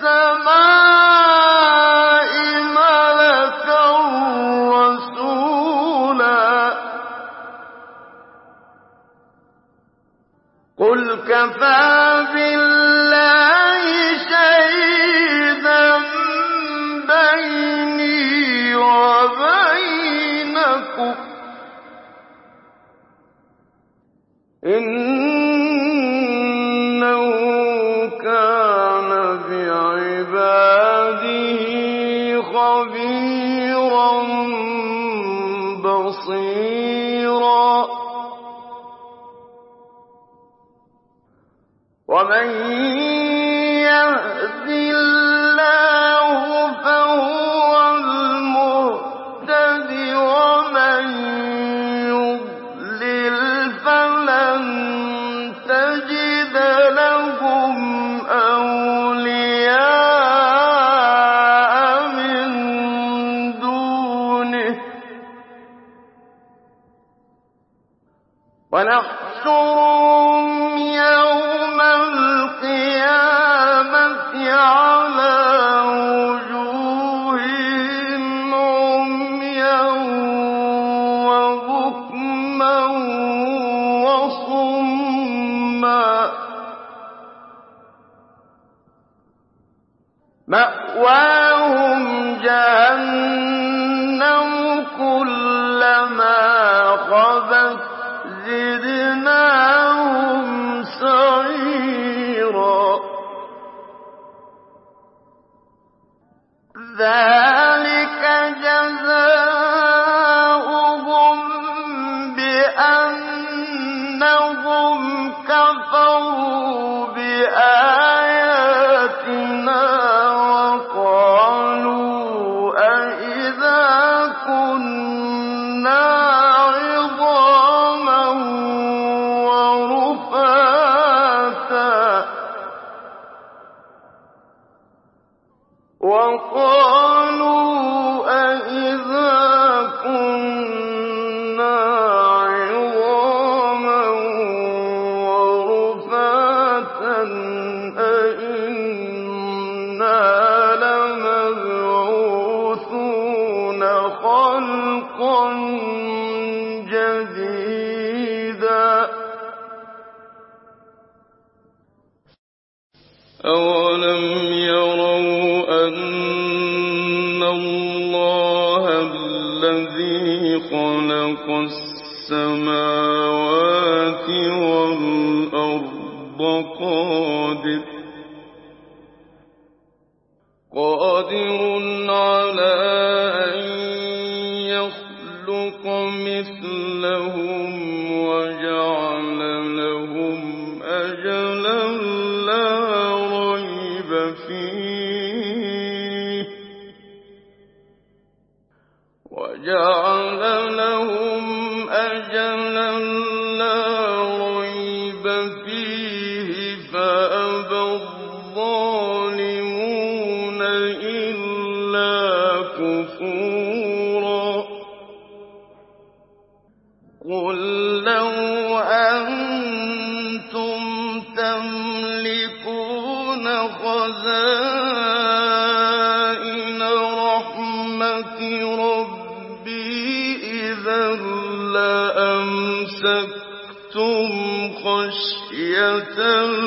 A: السَّمَاءِ مَلَكًا رَّسُولًا قُلْ كَفَىٰ بِاللَّهِ شَهِيدًا بَيْنِي وَبَيْنَكُمْ ۚ إِنَّهُ كَانَ بِعِبَادِهِ خَبِيرًا بَصِيرًا وَمَن يَهْدِ اللَّهُ فَهُوَ الْمُهْتَدِ ۖ وَمَن يُضْلِلْ فَلَن تَجِدَ لَهُمْ أَوْلِيَاءَ مِن دُونِهِ ۖ وَنَحْشُرُهُمْ يَوْمَ الْقِيَامَةِ عَلَىٰ وُجُوهِهِمْ عُمْيًا وَبُكْمًا وَصُمًّا ۖ مَّأْوَاهُمْ جَهَنَّمُ كُلَّمَا خَبَتْ زِدْنَاهُمْ سَعِيرًا ذَٰلِكَ جَزَاؤُهُم بِأَنَّهُمْ كَفَرُوا بِآيَاتِنَا وَقَالُوا أَإِذَا كُنَّا عِظَامًا وَرُفَاتًا وَقَالُوا أَإِذَا كُنَّا عِظَامًا وَرُفَاتًا أَإِنَّا لَمَبْعُوثُونَ خَلْقًا جَدِيدًا أَوَلَمْ يَرَوْا أَنَّ اللَّهَ الَّذِي خَلَقَ السَّمَاوَاتِ وَالْأَرْضَ قَادِرٌ قَادِرٌ عَلَىٰ أَن يَخْلُقَ مِثْلَهُمْ وَجَعَلَ لَهُمْ أَجَلًا لَّا رَيْبَ فِيهِ وَجَعَلَ لَهُمْ أَجَلًا لَّا رَيْبَ فِيهِ فَأَبَى الظَّالِمُونَ إِلَّا كُفُورًا قُل لَّوْ أَنتُمْ تَمْلِكُونَ خَزَائِنَ رَحْمَةِ رَبِّي إِذًا لَّأَمْسَكْتُمْ خَشْيَةَ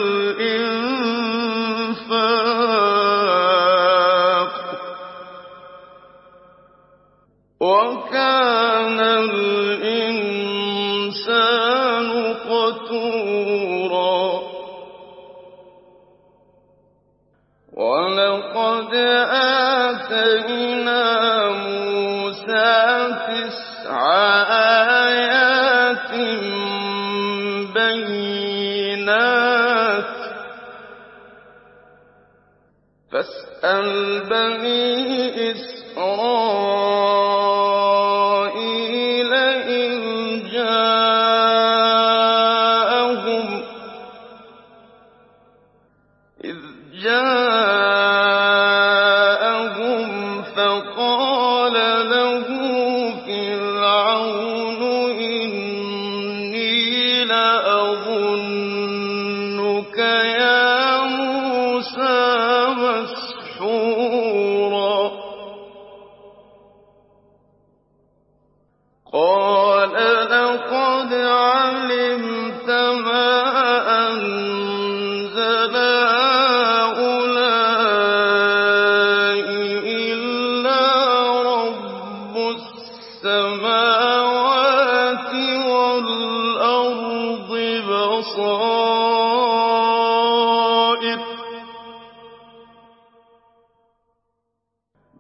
A: الْإِنفَاقِ ۚ وَكَانَ الْإِنسَانُ قَتُورًا وَلَقَدْ آتَيْنَا مُوسَىٰ تِسْعَ آيَاتٍ بَيِّنَاتٍ فَاسْأَلْ بَنِي إِسْرَائِيلَ إِذْ جَاءَهُمْ إِذْ جَاءَهُمْ فَقَالَ لَهُ فِرْعَوْنُ إِنِّي لَأَظُنُّكَ يَا مُوسَىٰ مَسْحُورًا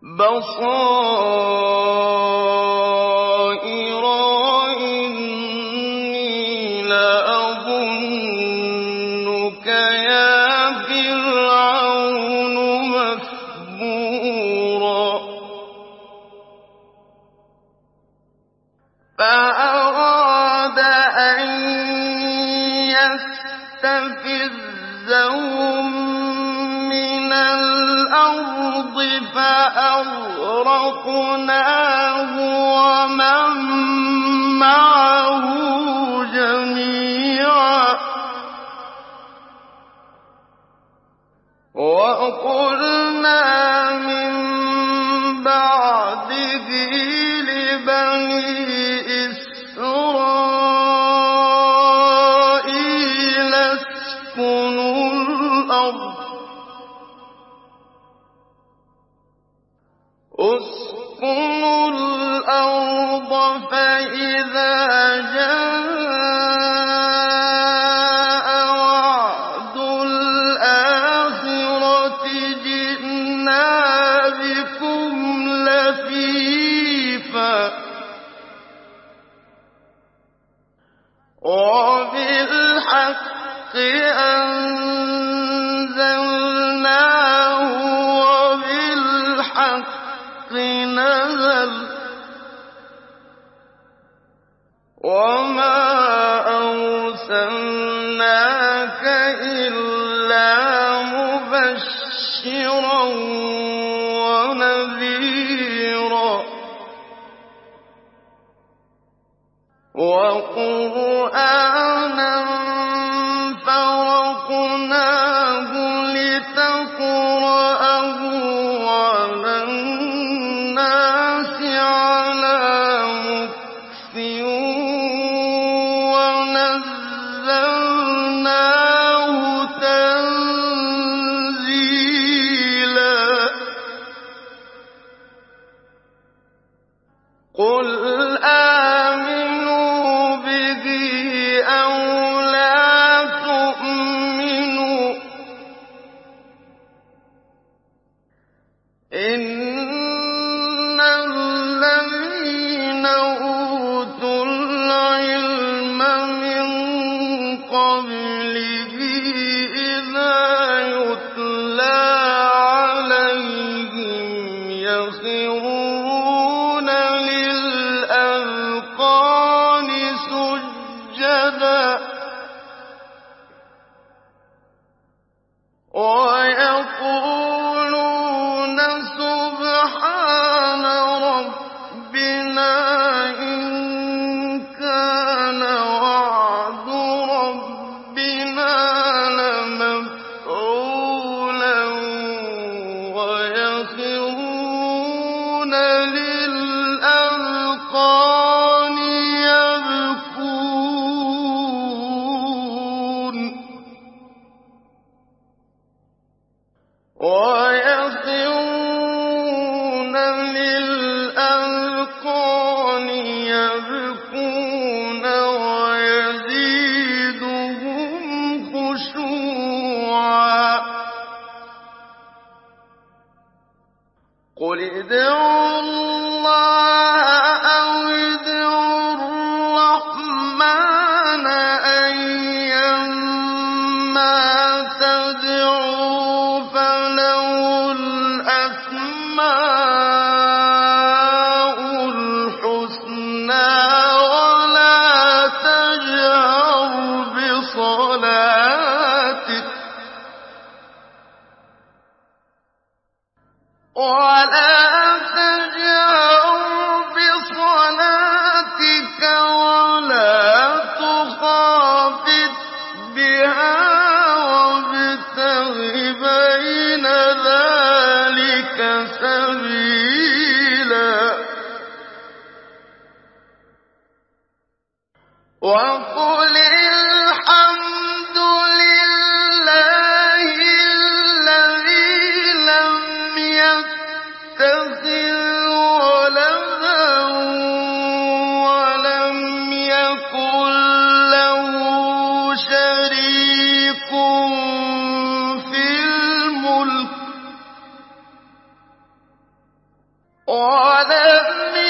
A: بَصَائِرَ وَإِنِّي لَأَظُنُّكَ يَا فِرْعَوْنُ مَثْبُورًا فَأَرَادَ أَن يَسْتَفِزَّهُم مِّنَ الْأَرْضِ فَأَغْرَقْنَاهُ وَمَن مَّعَهُ جَمِيعًا وَقُلْنَا مِن بَعْدِهِ لِبَنِي إِسْرَائِيلَ اسْكُنُوا الْأَرْضَ اسْكُنُوا الْأَرْضَ فَإِذَا جَاءَ وَعْدُ الْآخِرَةِ جِئْنَا بِكُمْ لَفِيفًا وَبِالْحَقِّ أَنزَلْنَاهُ وَبِالْحَقِّ نَزَلَ وَمَا أَرْسَلْنَاكَ إِلَّا مُبَشِّرًا وَنَذِيرًا وَقُرْآنًا فَرَقْنَاهُ لِتَقْرَأَهُ عَلَى النَّاسِ عَلَىٰ مُكْثٍ وَنَزَّلْنَاهُ تَنزِيلًا قُلْ آمِنُوا بِهِ أَوْ لَا تُؤْمِنُوا إِنَّ الَّذِينَ أُوتُوا الْعِلْمَ مِن قَبْلِهِ إِذَا يُتْلَىٰ عَلَيْهِمْ يَخِرُّونَ لِلْأَذْقَانِ سُجَّدًا وَيَقُولُونَ سُبْحَانَ رَبِّنَا إِن كَانَ وَعْدُ رَبِّنَا لَمَفْعُولًا وَيَخِرُّونَ لِلْأَذْقَانِ يَبْكُونَ وَيَخِرُّونَ لِلْأَذْقَانِ يَبْكُونَ وَيَزِيدُهُمْ خُشُوعًا قُلِ ادْعُوا اللَّهَ أَوِ ادْعُوا الرَّحْمَٰنَ أَيًّا مَّا تَدْعُوا فَلَهُ الْأَسْمَاءُ الْحُسْنَىٰ وَلَا تَجْهَرْ بِصَلَاتِكَ وَلَا تَجْهَرْ بِصَلَاتِكَ وَلَا تُخَافِتْ بِهَا وَابْتَغِ بَيْنَ ذَٰلِكَ سَبِيلًا وَقُلِ الْحَمْدُ لِلَّهِ الَّذِي لَمْ يَتَّخِذْ وَلَدًا وَلَمْ يَكُن لَّهُ شَرِيكٌ فِي الْمُلْكِ ولم